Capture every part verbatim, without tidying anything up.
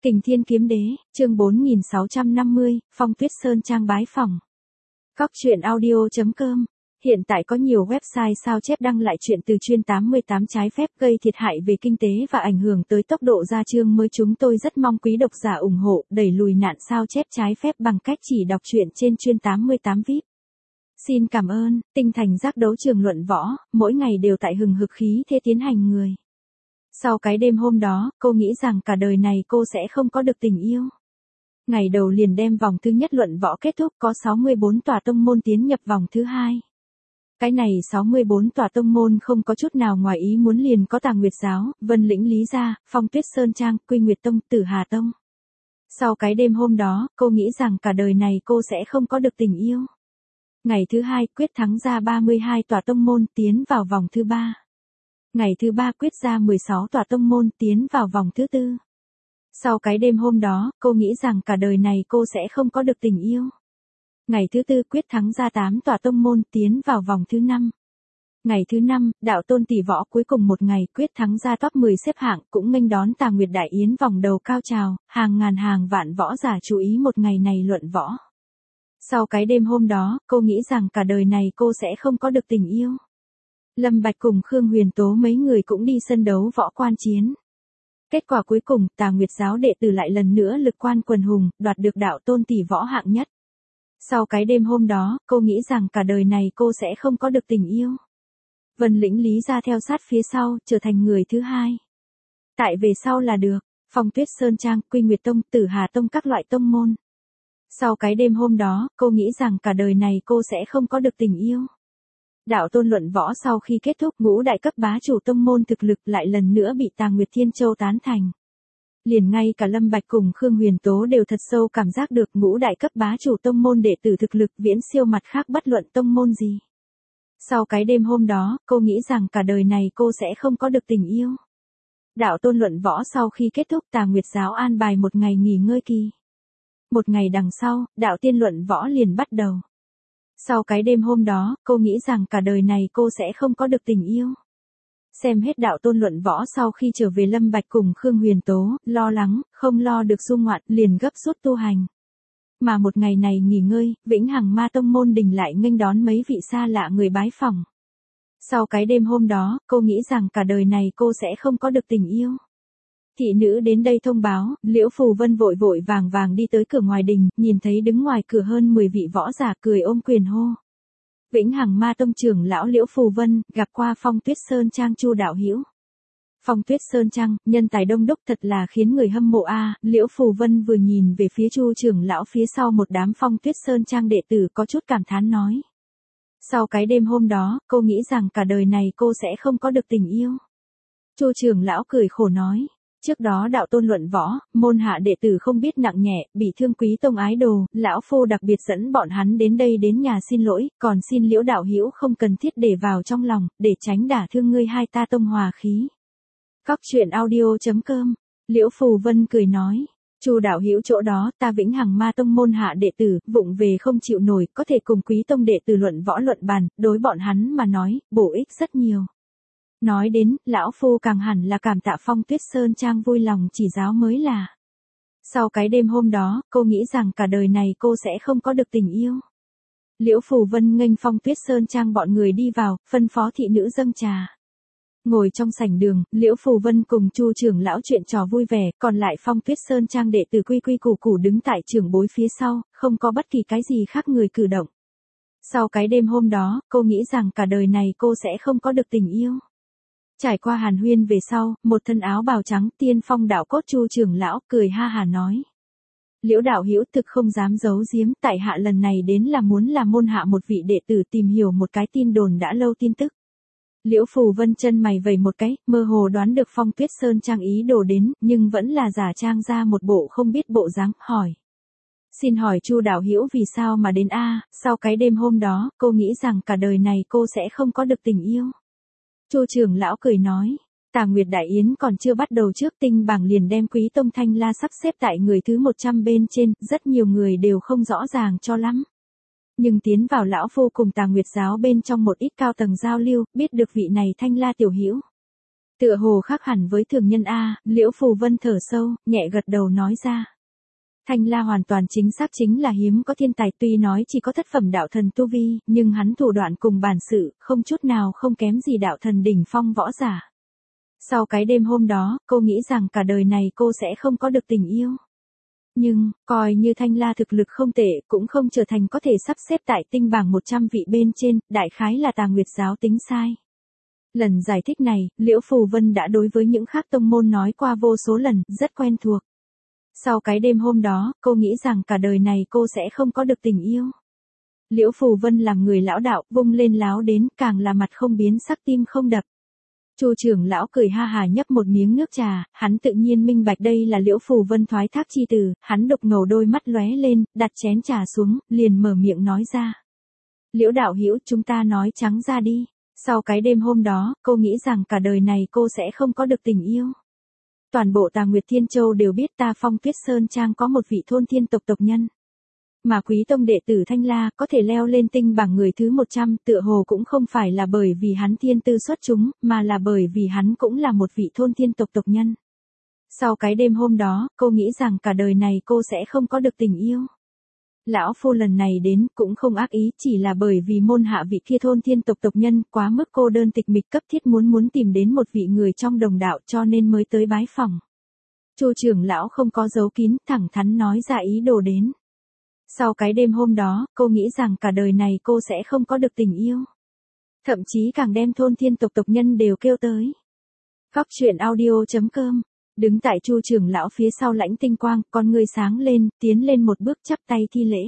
Kình Thiên Kiếm Đế, chương bốn nghìn sáu trăm năm mươi, Phong Tuyết Sơn trang bái phỏng. Cóc truyện audio chấm com. Hiện tại có nhiều website sao chép đăng lại chuyện từ chuyên tám mươi tám trái phép gây thiệt hại về kinh tế và ảnh hưởng tới tốc độ ra chương mới. Chúng tôi rất mong quý độc giả ủng hộ đẩy lùi nạn sao chép trái phép bằng cách chỉ đọc truyện trên chuyên tám mươi tám vi ai pi. Xin cảm ơn. Tinh thành giác đấu trường luận võ, mỗi ngày đều tại hừng hực khí thế tiến hành người. Sau cái đêm hôm đó, cô nghĩ rằng cả đời này cô sẽ không có được tình yêu. Ngày đầu liền đem vòng thứ nhất luận võ kết thúc, có sáu mươi tư tòa tông môn tiến nhập vòng thứ hai. Cái này sáu mươi tư tòa tông môn không có chút nào ngoài ý muốn, liền có Tà Nguyệt Giáo, Vân Lĩnh Lý Gia, Phong Tuyết Sơn Trang, Quy Nguyệt Tông, Tử Hà Tông. Sau cái đêm hôm đó, cô nghĩ rằng cả đời này cô sẽ không có được tình yêu. Ngày thứ hai, quyết thắng ra ba mươi hai tòa tông môn tiến vào vòng thứ ba. Ngày thứ ba quyết ra mười sáu tòa tông môn tiến vào vòng thứ tư. Sau cái đêm hôm đó, cô nghĩ rằng cả đời này cô sẽ không có được tình yêu. Ngày thứ tư quyết thắng ra tám tòa tông môn tiến vào vòng thứ năm. Ngày thứ năm, đạo tôn tỷ võ cuối cùng một ngày quyết thắng ra top mười xếp hạng, cũng nghênh đón Tà Nguyệt Đại Yến vòng đầu cao trào, hàng ngàn hàng vạn võ giả chú ý một ngày này luận võ. Sau cái đêm hôm đó, cô nghĩ rằng cả đời này cô sẽ không có được tình yêu. Lâm Bạch cùng Khương Huyền Tố mấy người cũng đi sân đấu võ quan chiến. Kết quả cuối cùng, Tà Nguyệt Giáo đệ tử lại lần nữa lực quan quần hùng, đoạt được đạo tôn tỷ võ hạng nhất. Sau cái đêm hôm đó, cô nghĩ rằng cả đời này cô sẽ không có được tình yêu. Vân Lĩnh Lý Gia theo sát phía sau, trở thành người thứ hai. Tại về sau là được, Phong Tuyết Sơn Trang, Quy Nguyệt Tông, Tử Hà Tông, các loại tông môn. Sau cái đêm hôm đó, cô nghĩ rằng cả đời này cô sẽ không có được tình yêu. Đạo tôn luận võ sau khi kết thúc, ngũ đại cấp bá chủ tông môn thực lực lại lần nữa bị Tà Nguyệt Thiên Châu tán thành. Liền ngay cả Lâm Bạch cùng Khương Huyền Tố đều thật sâu cảm giác được ngũ đại cấp bá chủ tông môn đệ tử thực lực viễn siêu mặt khác bất luận tông môn gì. Sau cái đêm hôm đó, cô nghĩ rằng cả đời này cô sẽ không có được tình yêu. Đạo tôn luận võ sau khi kết thúc, Tà Nguyệt Giáo an bài một ngày nghỉ ngơi kỳ. Một ngày đằng sau, đạo tiên luận võ liền bắt đầu. Sau cái đêm hôm đó, cô nghĩ rằng cả đời này cô sẽ không có được tình yêu. Xem hết đạo tôn luận võ sau khi trở về, Lâm Bạch cùng Khương Huyền Tố, lo lắng, không lo được du ngoạn, liền gấp rút tu hành. Mà một ngày này nghỉ ngơi, Vĩnh Hằng Ma Tông môn đình lại nghênh đón mấy vị xa lạ người bái phỏng. Sau cái đêm hôm đó, cô nghĩ rằng cả đời này cô sẽ không có được tình yêu. Thị nữ đến đây thông báo, Liễu Phù Vân vội vội vàng vàng đi tới cửa ngoài đình, nhìn thấy đứng ngoài cửa hơn mười vị võ giả, cười ôm quyền hô. Vĩnh Hằng Ma Tông trưởng lão Liễu Phù Vân, gặp qua Phong Tuyết Sơn Trang Chu đạo hữu. Phong Tuyết Sơn Trang, nhân tài đông đúc thật là khiến người hâm mộ a. Liễu Phù Vân vừa nhìn về phía Chu trưởng lão phía sau một đám Phong Tuyết Sơn Trang đệ tử, có chút cảm thán nói. Sau cái đêm hôm đó, cô nghĩ rằng cả đời này cô sẽ không có được tình yêu. Chu trưởng lão cười khổ nói. Trước đó đạo tôn luận võ, môn hạ đệ tử không biết nặng nhẹ, bị thương Quý Tông ái đồ, lão phu đặc biệt dẫn bọn hắn đến đây đến nhà xin lỗi, còn xin Liễu đạo hữu không cần thiết để vào trong lòng, để tránh đả thương ngươi hai ta tông hòa khí. Cóc truyện audio chấm com. Liễu Phù Vân cười nói. Chu đạo hữu chỗ đó, ta Vĩnh Hằng Ma Tông môn hạ đệ tử, vụng về không chịu nổi, có thể cùng Quý Tông đệ tử luận võ luận bàn, đối bọn hắn mà nói, bổ ích rất nhiều. Nói đến, lão phu càng hẳn là cảm tạ Phong Tuyết Sơn Trang vui lòng chỉ giáo mới là. Sau cái đêm hôm đó, cô nghĩ rằng cả đời này cô sẽ không có được tình yêu. Liễu Phù Vân nghênh Phong Tuyết Sơn Trang bọn người đi vào, phân phó thị nữ dâng trà. Ngồi trong sảnh đường, Liễu Phù Vân cùng Chu trưởng lão chuyện trò vui vẻ, còn lại Phong Tuyết Sơn Trang đệ tử quy quy củ củ đứng tại trưởng bối phía sau, không có bất kỳ cái gì khác người cử động. Sau cái đêm hôm đó, cô nghĩ rằng cả đời này cô sẽ không có được tình yêu. Trải qua hàn huyên về sau, một thân áo bào trắng tiên phong đạo cốt Chu trưởng lão cười ha hà nói. Liễu đạo hữu thực không dám giấu giếm, tại hạ lần này đến là muốn làm môn hạ một vị đệ tử tìm hiểu một cái tin đồn đã lâu tin tức. Liễu Phù Vân chân mày vẩy một cái, mơ hồ đoán được Phong Tuyết Sơn Trang ý đồ đến, nhưng vẫn là giả trang ra một bộ không biết bộ dáng, hỏi. Xin hỏi Chu đạo hữu vì sao mà đến a? Sau cái đêm hôm đó, cô nghĩ rằng cả đời này cô sẽ không có được tình yêu. Chu trưởng lão cười nói, Tà Nguyệt Đại Yến còn chưa bắt đầu trước, tinh bảng liền đem Quý Tông Thanh La sắp xếp tại người thứ một trăm bên trên, rất nhiều người đều không rõ ràng cho lắm. Nhưng tiến vào lão phu cùng Tà Nguyệt Giáo bên trong một ít cao tầng giao lưu, biết được vị này Thanh La tiểu hữu. Tựa hồ khác hẳn với thường nhân a, Liễu Phù Vân thở sâu, nhẹ gật đầu nói ra. Thanh La hoàn toàn chính xác chính là hiếm có thiên tài, tuy nói chỉ có thất phẩm đạo thần tu vi, nhưng hắn thủ đoạn cùng bản sự, không chút nào không kém gì đạo thần đỉnh phong võ giả. Sau cái đêm hôm đó, cô nghĩ rằng cả đời này cô sẽ không có được tình yêu. Nhưng, coi như Thanh La thực lực không tệ, cũng không trở thành có thể sắp xếp tại tinh bảng một trăm vị bên trên, đại khái là Tà Nguyệt giáo tính sai. Lần giải thích này, Liễu Phù Vân đã đối với những khác tông môn nói qua vô số lần, rất quen thuộc. Sau cái đêm hôm đó, cô nghĩ rằng cả đời này cô sẽ không có được tình yêu. Liễu Phù Vân làm người lão đạo, vung lên láo đến, càng là mặt không biến sắc tim không đập. Chu trưởng lão cười ha hà nhấp một miếng nước trà, hắn tự nhiên minh bạch đây là Liễu Phù Vân thoái thác chi từ, hắn đục ngầu đôi mắt lóe lên, đặt chén trà xuống, liền mở miệng nói ra. Liễu đạo hữu, chúng ta nói trắng ra đi. Sau cái đêm hôm đó, cô nghĩ rằng cả đời này cô sẽ không có được tình yêu. Toàn bộ Tà Nguyệt Thiên Châu đều biết ta Phong Tuyết Sơn Trang có một vị thôn thiên tộc tộc nhân. Mà quý tông đệ tử Thanh La có thể leo lên tinh bảng người thứ một trăm, tựa hồ cũng không phải là bởi vì hắn thiên tư xuất chúng, mà là bởi vì hắn cũng là một vị thôn thiên tộc tộc nhân. Sau cái đêm hôm đó, cô nghĩ rằng cả đời này cô sẽ không có được tình yêu. Lão phu lần này đến cũng không ác ý, chỉ là bởi vì môn hạ vị kia thôn thiên tộc tộc nhân quá mức cô đơn tịch mịch, cấp thiết muốn muốn tìm đến một vị người trong đồng đạo, cho nên mới tới bái phỏng. Chu trưởng lão không có giấu kín, thẳng thắn nói ra ý đồ đến. Sau cái đêm hôm đó, cô nghĩ rằng cả đời này cô sẽ không có được tình yêu. Thậm chí càng đem thôn thiên tộc tộc nhân đều kêu tới. Góc truyện audio chấm com. Đứng tại Chu trưởng lão phía sau Lãnh Tinh Quang, con người sáng lên, tiến lên một bước chắp tay thi lễ.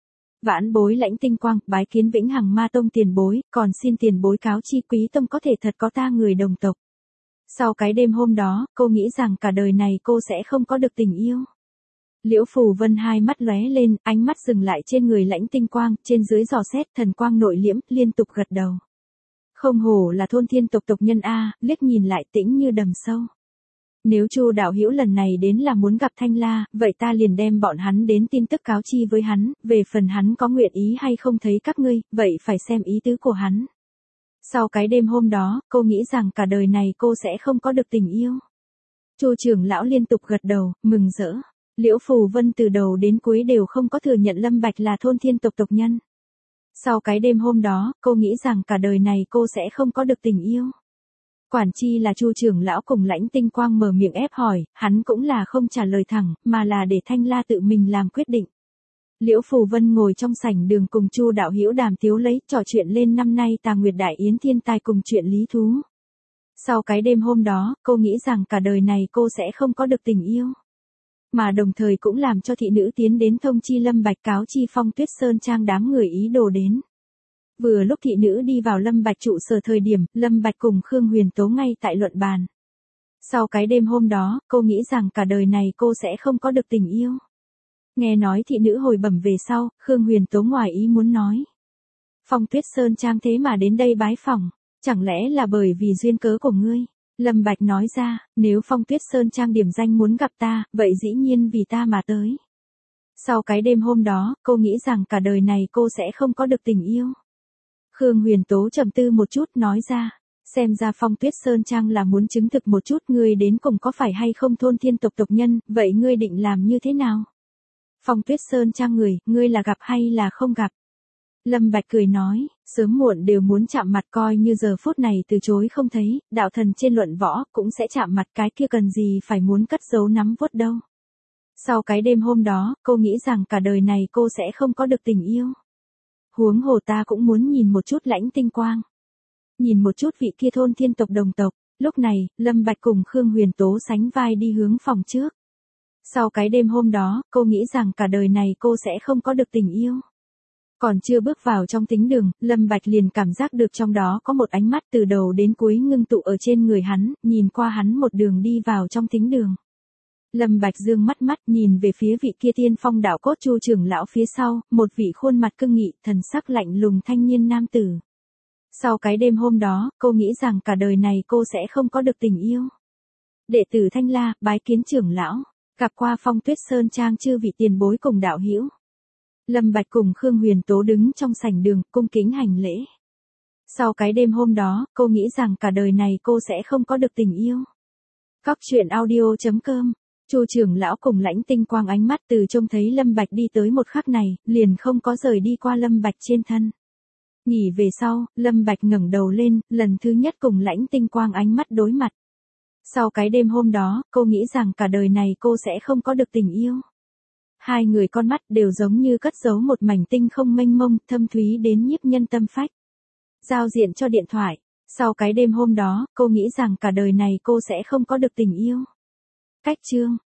Vãn bối Lãnh Tinh Quang, bái kiến Vĩnh Hằng Ma Tông tiền bối, còn xin tiền bối cáo chi quý tông có thể thật có ta người đồng tộc. Sau cái đêm hôm đó, cô nghĩ rằng cả đời này cô sẽ không có được tình yêu. Liễu Phù Vân hai mắt lóe lên, ánh mắt dừng lại trên người Lãnh Tinh Quang, trên dưới dò xét, thần quang nội liễm, liên tục gật đầu. Không hổ là thôn thiên tộc tộc nhân a, liếc nhìn lại tĩnh như đầm sâu. Nếu Chu đạo hữu lần này đến là muốn gặp Thanh La, vậy ta liền đem bọn hắn đến tin tức cáo chi với hắn, về phần hắn có nguyện ý hay không thấy các ngươi, vậy phải xem ý tứ của hắn. Sau cái đêm hôm đó, cô nghĩ rằng cả đời này cô sẽ không có được tình yêu. Chu trưởng lão liên tục gật đầu, mừng rỡ. Liễu Phù Vân từ đầu đến cuối đều không có thừa nhận Lâm Bạch là thôn thiên tộc tộc nhân. Sau cái đêm hôm đó, cô nghĩ rằng cả đời này cô sẽ không có được tình yêu. Quản chi là Chu trưởng lão cùng Lãnh Tinh Quang mở miệng ép hỏi, hắn cũng là không trả lời thẳng, mà là để Thanh La tự mình làm quyết định. Liễu Phù Vân ngồi trong sảnh đường cùng Chu đạo hữu đàm tiếu lấy, trò chuyện lên năm nay Tà Nguyệt Đại Yến thiên tài cùng chuyện lý thú. Sau cái đêm hôm đó, cô nghĩ rằng cả đời này cô sẽ không có được tình yêu. Mà đồng thời cũng làm cho thị nữ tiến đến thông chi Lâm Bạch cáo chi Phong Tuyết Sơn Trang đám người ý đồ đến. Vừa lúc thị nữ đi vào Lâm Bạch trụ sở thời điểm, Lâm Bạch cùng Khương Huyền Tố ngay tại luận bàn. Sau cái đêm hôm đó, cô nghĩ rằng cả đời này cô sẽ không có được tình yêu. Nghe nói thị nữ hồi bẩm về sau, Khương Huyền Tố ngoài ý muốn nói. Phong Tuyết Sơn Trang thế mà đến đây bái phỏng, chẳng lẽ là bởi vì duyên cớ của ngươi? Lâm Bạch nói ra, nếu Phong Tuyết Sơn Trang điểm danh muốn gặp ta, vậy dĩ nhiên vì ta mà tới. Sau cái đêm hôm đó, cô nghĩ rằng cả đời này cô sẽ không có được tình yêu. Khương Huyền Tố trầm tư một chút nói ra, xem ra Phong Tuyết Sơn Trang là muốn chứng thực một chút ngươi đến cùng có phải hay không thôn thiên tộc tộc nhân, vậy ngươi định làm như thế nào? Phong Tuyết Sơn Trang người, ngươi là gặp hay là không gặp? Lâm Bạch cười nói, sớm muộn đều muốn chạm mặt, coi như giờ phút này từ chối không thấy, đạo thần trên luận võ cũng sẽ chạm mặt, cái kia cần gì phải muốn cất giấu nắm vuốt đâu. Sau cái đêm hôm đó, cô nghĩ rằng cả đời này cô sẽ không có được tình yêu. Huống hồ ta cũng muốn nhìn một chút Lãnh Tinh Quang. Nhìn một chút vị kia thôn thiên tộc đồng tộc, lúc này, Lâm Bạch cùng Khương Huyền Tố sánh vai đi hướng phòng trước. Sau cái đêm hôm đó, cô nghĩ rằng cả đời này cô sẽ không có được tình yêu. Còn chưa bước vào trong thính đường, Lâm Bạch liền cảm giác được trong đó có một ánh mắt từ đầu đến cuối ngưng tụ ở trên người hắn, nhìn qua hắn một đường đi vào trong thính đường. Lâm Bạch dương mắt mắt nhìn về phía vị kia tiên phong đạo cốt Chu trưởng lão phía sau, một vị khuôn mặt cương nghị, thần sắc lạnh lùng thanh niên nam tử. Sau cái đêm hôm đó, cô nghĩ rằng cả đời này cô sẽ không có được tình yêu. Đệ tử Thanh La, bái kiến trưởng lão, gặp qua Phong Tuyết Sơn Trang chư vị tiền bối cùng đạo hữu. Lâm Bạch cùng Khương Huyền Tố đứng trong sảnh đường, cung kính hành lễ. Sau cái đêm hôm đó, cô nghĩ rằng cả đời này cô sẽ không có được tình yêu. Cóc truyện audio.com. Chu trưởng lão cùng Lãnh Tinh Quang ánh mắt từ trông thấy Lâm Bạch đi tới một khắc này, liền không có rời đi qua Lâm Bạch trên thân. Nghỉ về sau, Lâm Bạch ngẩng đầu lên, lần thứ nhất cùng Lãnh Tinh Quang ánh mắt đối mặt. Sau cái đêm hôm đó, cô nghĩ rằng cả đời này cô sẽ không có được tình yêu. Hai người con mắt đều giống như cất giấu một mảnh tinh không mênh mông, thâm thúy đến nhiếp nhân tâm phách. Giao diện cho điện thoại. Sau cái đêm hôm đó, cô nghĩ rằng cả đời này cô sẽ không có được tình yêu. Cách chương.